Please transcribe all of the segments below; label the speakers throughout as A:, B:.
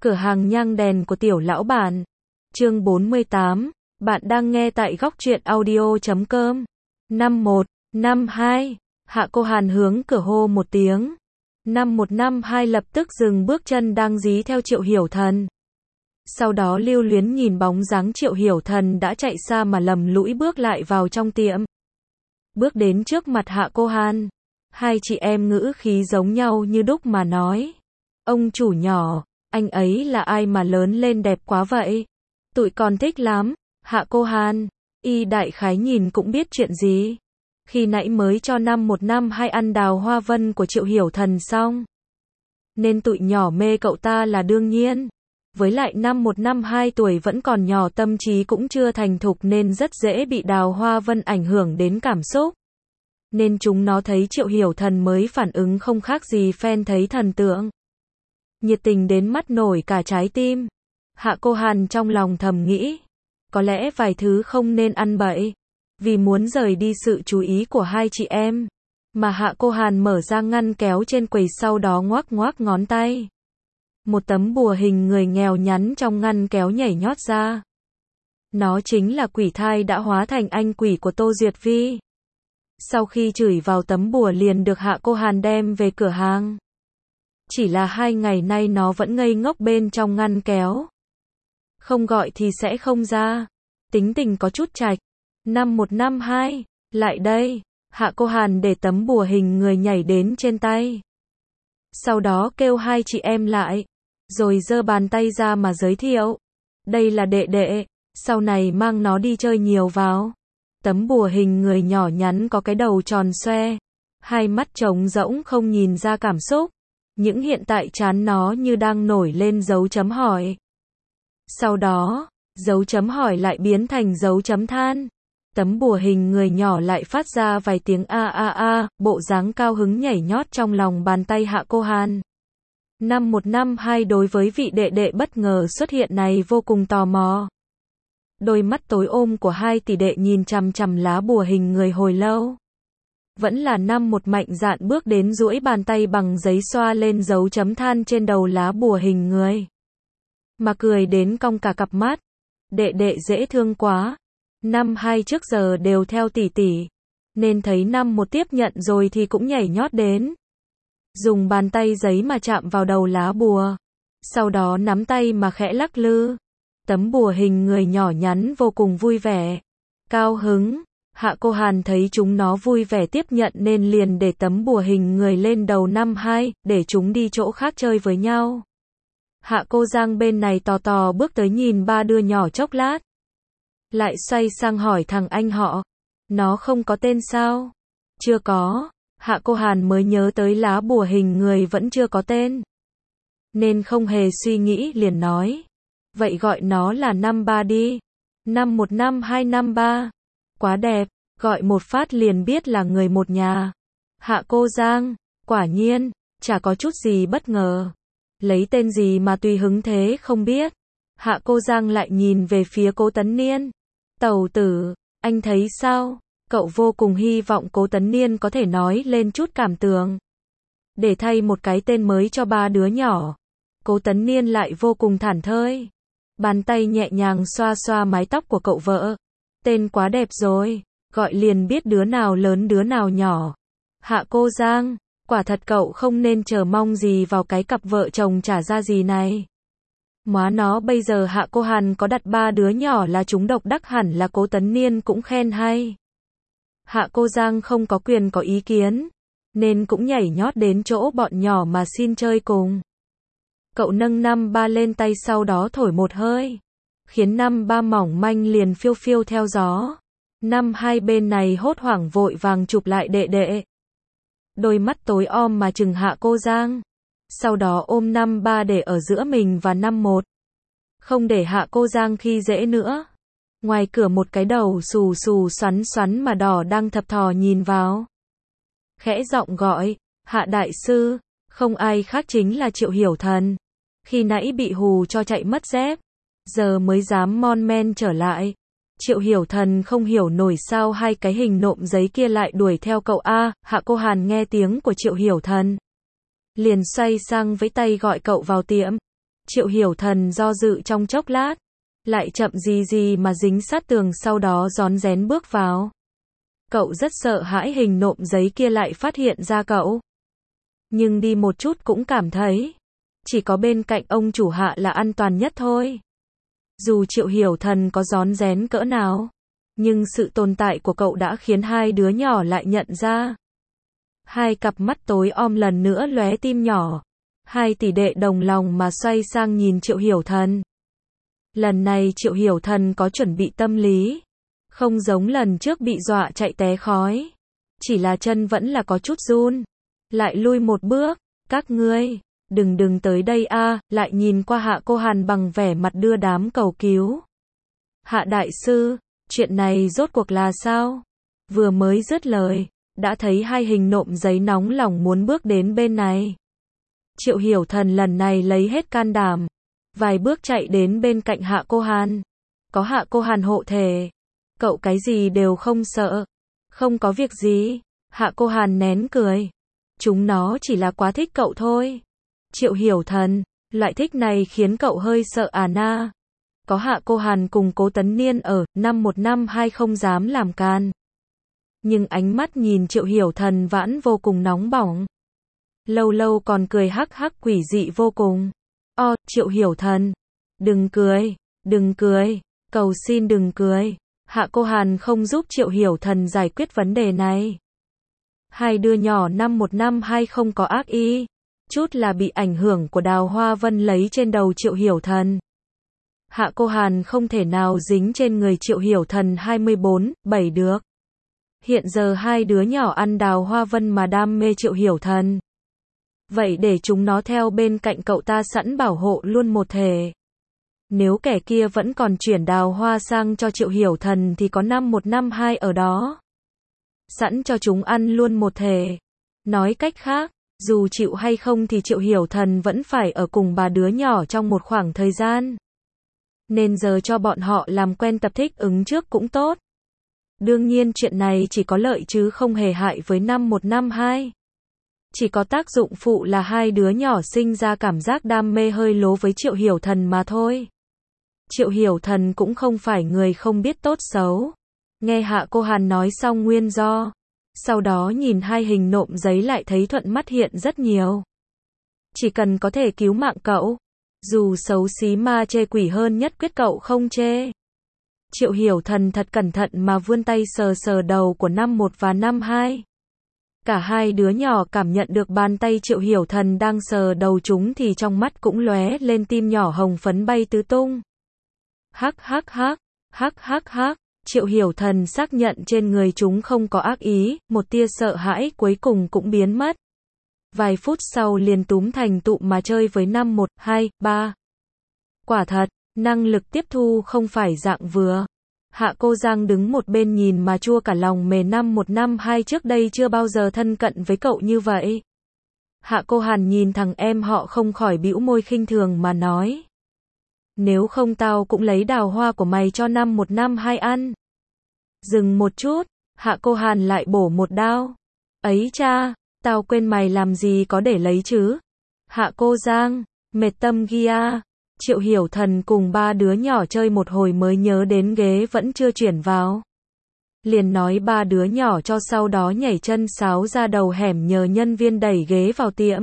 A: Cửa hàng nhang đèn của tiểu lão bản. Chương 48, bạn đang nghe tại góc truyện audio.com. 5152, Hạ Cô Hàn hướng cửa hô một tiếng. 5152 lập tức dừng bước chân đang dí theo Triệu Hiểu Thần. Sau đó lưu luyến nhìn bóng dáng Triệu Hiểu Thần đã chạy xa mà lầm lũi bước lại vào trong tiệm. Bước đến trước mặt Hạ Cô Hàn. Hai chị em ngữ khí giống nhau như đúc mà nói. Ông chủ nhỏ, anh ấy là ai mà lớn lên đẹp quá vậy? Tụi con thích lắm. Hạ Cô Hàn, y đại khái nhìn cũng biết chuyện gì. Khi nãy mới cho 5152 ăn đào hoa vân của Triệu Hiểu Thần xong. Nên tụi nhỏ mê cậu ta là đương nhiên. Với lại 5152 tuổi vẫn còn nhỏ, tâm trí cũng chưa thành thục nên rất dễ bị đào hoa vân ảnh hưởng đến cảm xúc. Nên chúng nó thấy Triệu Hiểu Thần mới phản ứng không khác gì fan thấy thần tượng. Nhiệt tình đến mắt nổi cả trái tim. Hạ Cô Hàn trong lòng thầm nghĩ. Có lẽ vài thứ không nên ăn bậy. Vì muốn rời đi sự chú ý của hai chị em. Mà Hạ Cô Hàn mở ra ngăn kéo trên quầy, sau đó ngoác ngoác ngón tay. Một tấm bùa hình người nghèo nhắn trong ngăn kéo nhảy nhót ra. Nó chính là quỷ thai đã hóa thành anh quỷ của Tô Duyệt Vi. Sau khi chửi vào tấm bùa liền được Hạ Cô Hàn đem về cửa hàng. Chỉ là 2 ngày nay nó vẫn ngây ngốc bên trong ngăn kéo. Không gọi thì sẽ không ra. Tính tình có chút chạch. 5152, lại đây. Hạ Cô Hàn để tấm bùa hình người nhảy đến trên tay. Sau đó kêu hai chị em lại. Rồi giơ bàn tay ra mà giới thiệu. Đây là đệ đệ, sau này mang nó đi chơi nhiều vào. Tấm bùa hình người nhỏ nhắn có cái đầu tròn xoe. Hai mắt trống rỗng không nhìn ra cảm xúc. Những hiện tại trán nó như đang nổi lên dấu chấm hỏi. Sau đó, dấu chấm hỏi lại biến thành dấu chấm than. Tấm bùa hình người nhỏ lại phát ra vài tiếng a a a, bộ dáng cao hứng nhảy nhót trong lòng bàn tay Hạ Cô Hàn. 5152 đối với vị đệ đệ bất ngờ xuất hiện này vô cùng tò mò. Đôi mắt tối ôm của hai tỷ đệ nhìn chằm chằm lá bùa hình người hồi lâu. Vẫn là 51 mạnh dạn bước đến duỗi bàn tay bằng giấy xoa lên dấu chấm than trên đầu lá bùa hình người. Mà cười đến cong cả cặp mắt. Đệ đệ dễ thương quá. 52 trước giờ đều theo tỷ tỷ. Nên thấy 51 tiếp nhận rồi thì cũng nhảy nhót đến. Dùng bàn tay giấy mà chạm vào đầu lá bùa. Sau đó nắm tay mà khẽ lắc lư. Tấm bùa hình người nhỏ nhắn vô cùng vui vẻ. Cao hứng. Hạ Cô Hàn thấy chúng nó vui vẻ tiếp nhận nên liền để tấm bùa hình người lên đầu 52, để chúng đi chỗ khác chơi với nhau. Hạ Cô Giang bên này tò tò bước tới nhìn ba đứa nhỏ chốc lát. Lại xoay sang hỏi thằng anh họ. Nó không có tên sao? Chưa có. Hạ Cô Hàn mới nhớ tới lá bùa hình người vẫn chưa có tên. Nên không hề suy nghĩ liền nói. Vậy gọi nó là 53 đi. 515253. Quá đẹp, gọi một phát liền biết là người một nhà. Hạ Cô Giang, quả nhiên, chả có chút gì bất ngờ. Lấy tên gì mà tùy hứng thế không biết. Hạ Cô Giang lại nhìn về phía Cố Tấn Niên. Tẩu tử, anh thấy sao? Cậu vô cùng hy vọng Cố Tấn Niên có thể nói lên chút cảm tưởng. Để thay một cái tên mới cho ba đứa nhỏ. Cố Tấn Niên lại vô cùng thảnh thơi. Bàn tay nhẹ nhàng xoa xoa mái tóc của cậu vợ. Tên quá đẹp rồi, gọi liền biết đứa nào lớn đứa nào nhỏ. Hạ Cô Giang, quả thật cậu không nên chờ mong gì vào cái cặp vợ chồng chả ra gì này. Móa nó, bây giờ Hạ Cô Hàn có đặt ba đứa nhỏ là chúng độc đắc, hẳn là Cố Tấn Niên cũng khen hay. Hạ Cô Giang không có quyền có ý kiến, nên cũng nhảy nhót đến chỗ bọn nhỏ mà xin chơi cùng. Cậu nâng 53 lên tay sau đó thổi một hơi. Khiến 53 mỏng manh liền phiêu phiêu theo gió. 52 bên này hốt hoảng vội vàng chụp lại đệ đệ. Đôi mắt tối om mà chừng Hạ Cô Giang. Sau đó ôm 53 để ở giữa mình và 51. Không để Hạ Cô Giang khi dễ nữa. Ngoài cửa một cái đầu xù xù xoắn xoắn mà đỏ đang thập thò nhìn vào. Khẽ giọng gọi, Hạ đại sư, không ai khác chính là Triệu Hiểu Thần. Khi nãy bị hù cho chạy mất dép. Giờ mới dám mon men trở lại. Triệu Hiểu Thần không hiểu nổi sao hai cái hình nộm giấy kia lại đuổi theo cậu a. Hạ Cô Hàn nghe tiếng của Triệu Hiểu Thần. Liền xoay sang với tay gọi cậu vào tiệm. Triệu Hiểu Thần do dự trong chốc lát, lại chậm gì gì mà dính sát tường, sau đó rón rén bước vào. Cậu rất sợ hãi hình nộm giấy kia lại phát hiện ra cậu. Nhưng đi một chút cũng cảm thấy, chỉ có bên cạnh ông chủ Hạ là an toàn nhất thôi. Dù Triệu Hiểu Thần có rón rén cỡ nào, nhưng sự tồn tại của cậu đã khiến hai đứa nhỏ lại nhận ra. Hai cặp mắt tối om lần nữa lóe tim nhỏ. Hai tỷ đệ đồng lòng mà xoay sang nhìn Triệu Hiểu Thần. Lần này Triệu Hiểu Thần có chuẩn bị tâm lý. Không giống lần trước bị dọa chạy té khói. Chỉ là chân vẫn là có chút run. Lại lui một bước. Các ngươi, đừng tới đây a. Lại nhìn qua Hạ Cô Hàn bằng vẻ mặt đưa đám cầu cứu. Hạ đại sư, chuyện này rốt cuộc là sao? Vừa mới dứt lời, đã thấy hai hình nộm giấy nóng lòng muốn bước đến bên này. Triệu Hiểu Thần lần này lấy hết can đảm, vài bước chạy đến bên cạnh Hạ Cô Hàn. Có Hạ Cô Hàn hộ thể, cậu cái gì đều không sợ. Không có việc gì. Hạ Cô Hàn nén cười. Chúng nó chỉ là quá thích cậu thôi. Triệu Hiểu Thần, loại thích này khiến cậu hơi sợ à na. Có Hạ Cô Hàn cùng Cố Tấn Niên ở, 515 không dám làm can. Nhưng ánh mắt nhìn Triệu Hiểu Thần vẫn vô cùng nóng bỏng. Lâu lâu còn cười hắc hắc quỷ dị vô cùng. Triệu Hiểu Thần, đừng cười, cầu xin đừng cười. Hạ Cô Hàn không giúp Triệu Hiểu Thần giải quyết vấn đề này. Hai đứa nhỏ 515 không có ác ý, chút là bị ảnh hưởng của Đào Hoa Vân lấy trên đầu Triệu Hiểu Thần. Hạ Cô Hàn không thể nào dính trên người Triệu Hiểu Thần 24/7 được. Hiện giờ hai đứa nhỏ ăn Đào Hoa Vân mà đam mê Triệu Hiểu Thần. Vậy để chúng nó theo bên cạnh cậu ta sẵn bảo hộ luôn một thể. Nếu kẻ kia vẫn còn chuyển Đào Hoa sang cho Triệu Hiểu Thần thì có 5152 ở đó. Sẵn cho chúng ăn luôn một thể. Nói cách khác, dù chịu hay không thì Triệu Hiểu Thần vẫn phải ở cùng ba đứa nhỏ trong một khoảng thời gian. Nên giờ cho bọn họ làm quen tập thích ứng trước cũng tốt. Đương nhiên chuyện này chỉ có lợi chứ không hề hại với 5152. Chỉ có tác dụng phụ là hai đứa nhỏ sinh ra cảm giác đam mê hơi lố với Triệu Hiểu Thần mà thôi. Triệu Hiểu Thần cũng không phải người không biết tốt xấu. Nghe Hạ Cô Hàn nói xong nguyên do, sau đó nhìn hai hình nộm giấy lại thấy thuận mắt hiện rất nhiều. Chỉ cần có thể cứu mạng cậu, dù xấu xí ma chê quỷ hơn nhất quyết cậu không chê. Triệu Hiểu Thần thật cẩn thận mà vươn tay sờ sờ đầu của 51 và 52. Cả hai đứa nhỏ cảm nhận được bàn tay Triệu Hiểu Thần đang sờ đầu chúng thì trong mắt cũng lóe lên tim nhỏ hồng phấn bay tứ tung. Hắc hắc hắc, Triệu Hiểu Thần xác nhận trên người chúng không có ác ý, một tia sợ hãi cuối cùng cũng biến mất. Vài phút sau liền túm thành tụm mà chơi với 5123. Quả thật, năng lực tiếp thu không phải dạng vừa. Hạ Cô Giang đứng một bên nhìn mà chua cả lòng mề. 5152 trước đây chưa bao giờ thân cận với cậu như vậy. Hạ Cô Hàn nhìn thằng em họ không khỏi bĩu môi khinh thường mà nói. Nếu không tao cũng lấy đào hoa của mày cho 5152 ăn. Dừng một chút, Hạ Cô Hàn lại bổ một đao. Ấy cha, tao quên mày làm gì có để lấy chứ. Hạ Cô Giang, mệt tâm kia. Triệu Hiểu Thần cùng ba đứa nhỏ chơi một hồi mới nhớ đến ghế vẫn chưa chuyển vào. Liền nói ba đứa nhỏ cho, sau đó nhảy chân sáo ra đầu hẻm nhờ nhân viên đẩy ghế vào tiệm.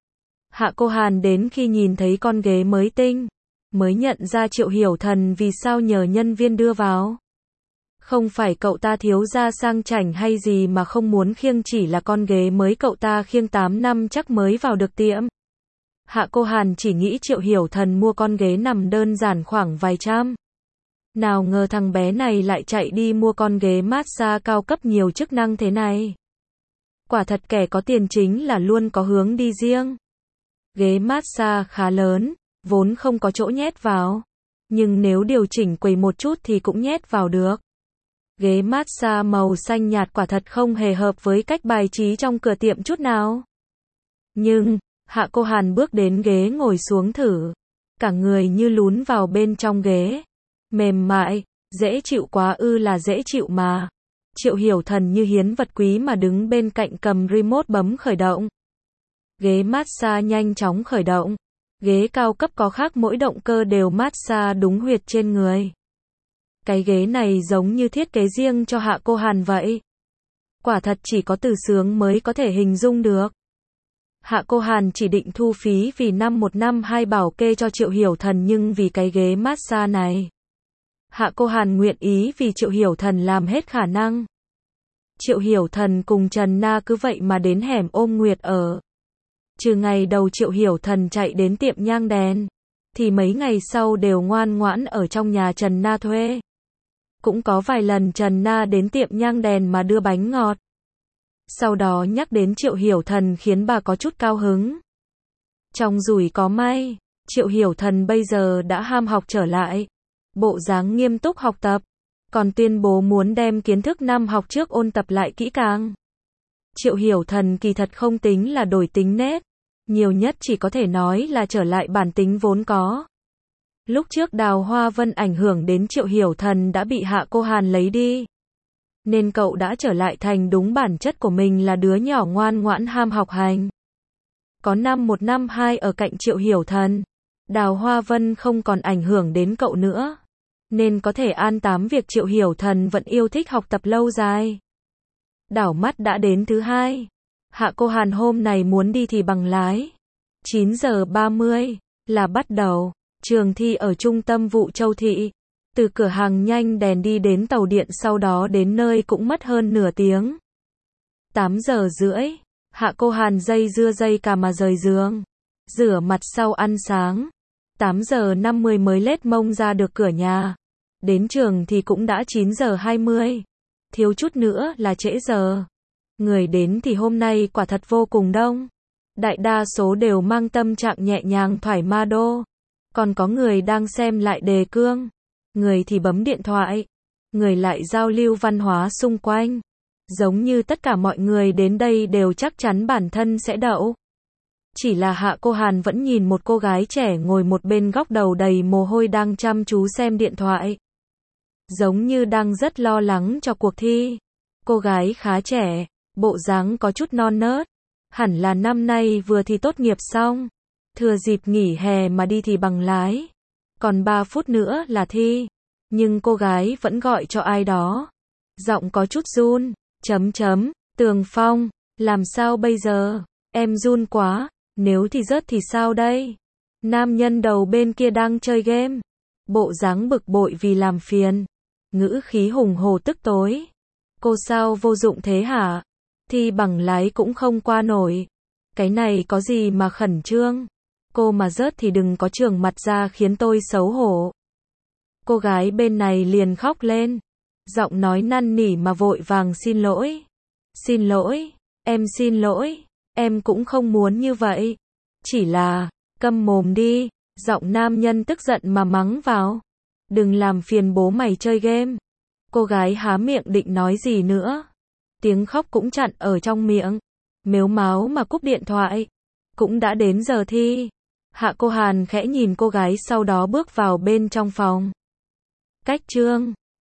A: Hạ Cô Hàn đến khi nhìn thấy con ghế mới tinh, mới nhận ra Triệu Hiểu Thần vì sao nhờ nhân viên đưa vào. Không phải cậu ta thiếu gia sang chảnh hay gì mà không muốn khiêng, chỉ là con ghế mới cậu ta khiêng 8 năm chắc mới vào được tiệm. Hạ Cô Hàn chỉ nghĩ Triệu Hiểu Thần mua con ghế nằm đơn giản khoảng vài trăm. Nào ngờ thằng bé này lại chạy đi mua con ghế massage cao cấp nhiều chức năng thế này. Quả thật kẻ có tiền chính là luôn có hướng đi riêng. Ghế massage khá lớn, vốn không có chỗ nhét vào. Nhưng nếu điều chỉnh quầy một chút thì cũng nhét vào được. Ghế massage màu xanh nhạt quả thật không hề hợp với cách bài trí trong cửa tiệm chút nào. Nhưng Hạ Cô Hàn bước đến ghế ngồi xuống thử. Cả người như lún vào bên trong ghế. Mềm mại, dễ chịu quá ư là dễ chịu mà. Triệu Hiểu Thần như hiến vật quý mà đứng bên cạnh cầm remote bấm khởi động. Ghế massage nhanh chóng khởi động. Ghế cao cấp có khác mỗi động cơ đều massage đúng huyệt trên người. Cái ghế này giống như thiết kế riêng cho Hạ Cô Hàn vậy. Quả thật chỉ có từ sướng mới có thể hình dung được. Hạ Cô Hàn chỉ định thu phí vì 5152 bảo kê cho Triệu Hiểu Thần, nhưng vì cái ghế massage này, Hạ Cô Hàn nguyện ý vì Triệu Hiểu Thần làm hết khả năng. Triệu Hiểu Thần cùng Trần Na cứ vậy mà đến hẻm Ôm Nguyệt ở. Trừ ngày đầu Triệu Hiểu Thần chạy đến tiệm nhang đèn, thì mấy ngày sau đều ngoan ngoãn ở trong nhà Trần Na thuê. Cũng có vài lần Trần Na đến tiệm nhang đèn mà đưa bánh ngọt. Sau đó nhắc đến Triệu Hiểu Thần khiến bà có chút cao hứng. Trong rủi có may, Triệu Hiểu Thần bây giờ đã ham học trở lại, bộ dáng nghiêm túc học tập, còn tuyên bố muốn đem kiến thức năm học trước ôn tập lại kỹ càng. Triệu Hiểu Thần kỳ thật không tính là đổi tính nết, nhiều nhất chỉ có thể nói là trở lại bản tính vốn có. Lúc trước Đào Hoa Vân ảnh hưởng đến Triệu Hiểu Thần đã bị Hạ Cô Hàn lấy đi, nên cậu đã trở lại thành đúng bản chất của mình là đứa nhỏ ngoan ngoãn ham học hành. Có 5152 ở cạnh Triệu Hiểu Thần, Đào Hoa Vân không còn ảnh hưởng đến cậu nữa, nên có thể an táng việc Triệu Hiểu Thần vẫn yêu thích học tập lâu dài. Đảo mắt đã đến thứ hai. Hạ Cô Hàn hôm này muốn đi thì bằng lái. 9 giờ 30 là bắt đầu. Trường thi ở trung tâm Vụ Châu Thị. Từ cửa hàng nhanh đèn đi đến tàu điện, sau đó đến nơi cũng mất hơn nửa tiếng. 8 giờ rưỡi, Hạ Cô Hàn dây dưa dây cà mà rời giường, rửa mặt sau ăn sáng. 8 giờ 50 mới lết mông ra được cửa nhà. Đến trường thì cũng đã 9 giờ 20. Thiếu chút nữa là trễ giờ. Người đến thì hôm nay quả thật vô cùng đông. Đại đa số đều mang tâm trạng nhẹ nhàng thoải mái đô. Còn có người đang xem lại đề cương. Người thì bấm điện thoại. Người lại giao lưu văn hóa xung quanh. Giống như tất cả mọi người đến đây đều chắc chắn bản thân sẽ đậu. Chỉ là Hạ Cô Hàn vẫn nhìn một cô gái trẻ ngồi một bên góc đầu đầy mồ hôi đang chăm chú xem điện thoại. Giống như đang rất lo lắng cho cuộc thi. Cô gái khá trẻ, bộ dáng có chút non nớt. Hẳn là năm nay vừa thi tốt nghiệp xong. Thừa dịp nghỉ hè mà đi thì bằng lái. Còn 3 phút nữa là thi. Nhưng cô gái vẫn gọi cho ai đó. Giọng có chút run. Tường Phong, làm sao bây giờ? Em run quá. Nếu thì rớt thì sao đây? Nam nhân đầu bên kia đang chơi game. Bộ dáng bực bội vì làm phiền. Ngữ khí hùng hổ tức tối. Cô sao vô dụng thế hả? Thi bằng lái cũng không qua nổi. Cái này có gì mà khẩn trương? Cô mà rớt thì đừng có trường mặt ra khiến tôi xấu hổ. Cô gái bên này liền khóc lên. Giọng nói năn nỉ mà vội vàng xin lỗi. Xin lỗi, em xin lỗi. Em cũng không muốn như vậy. Chỉ là, câm mồm đi. Giọng nam nhân tức giận mà mắng vào. Đừng làm phiền bố mày chơi game. Cô gái há miệng định nói gì nữa. Tiếng khóc cũng chặn ở trong miệng. Mếu máo mà cúp điện thoại. Cũng đã đến giờ thi. Hạ Cô Hàn khẽ nhìn cô gái sau đó bước vào bên trong phòng. Cách chương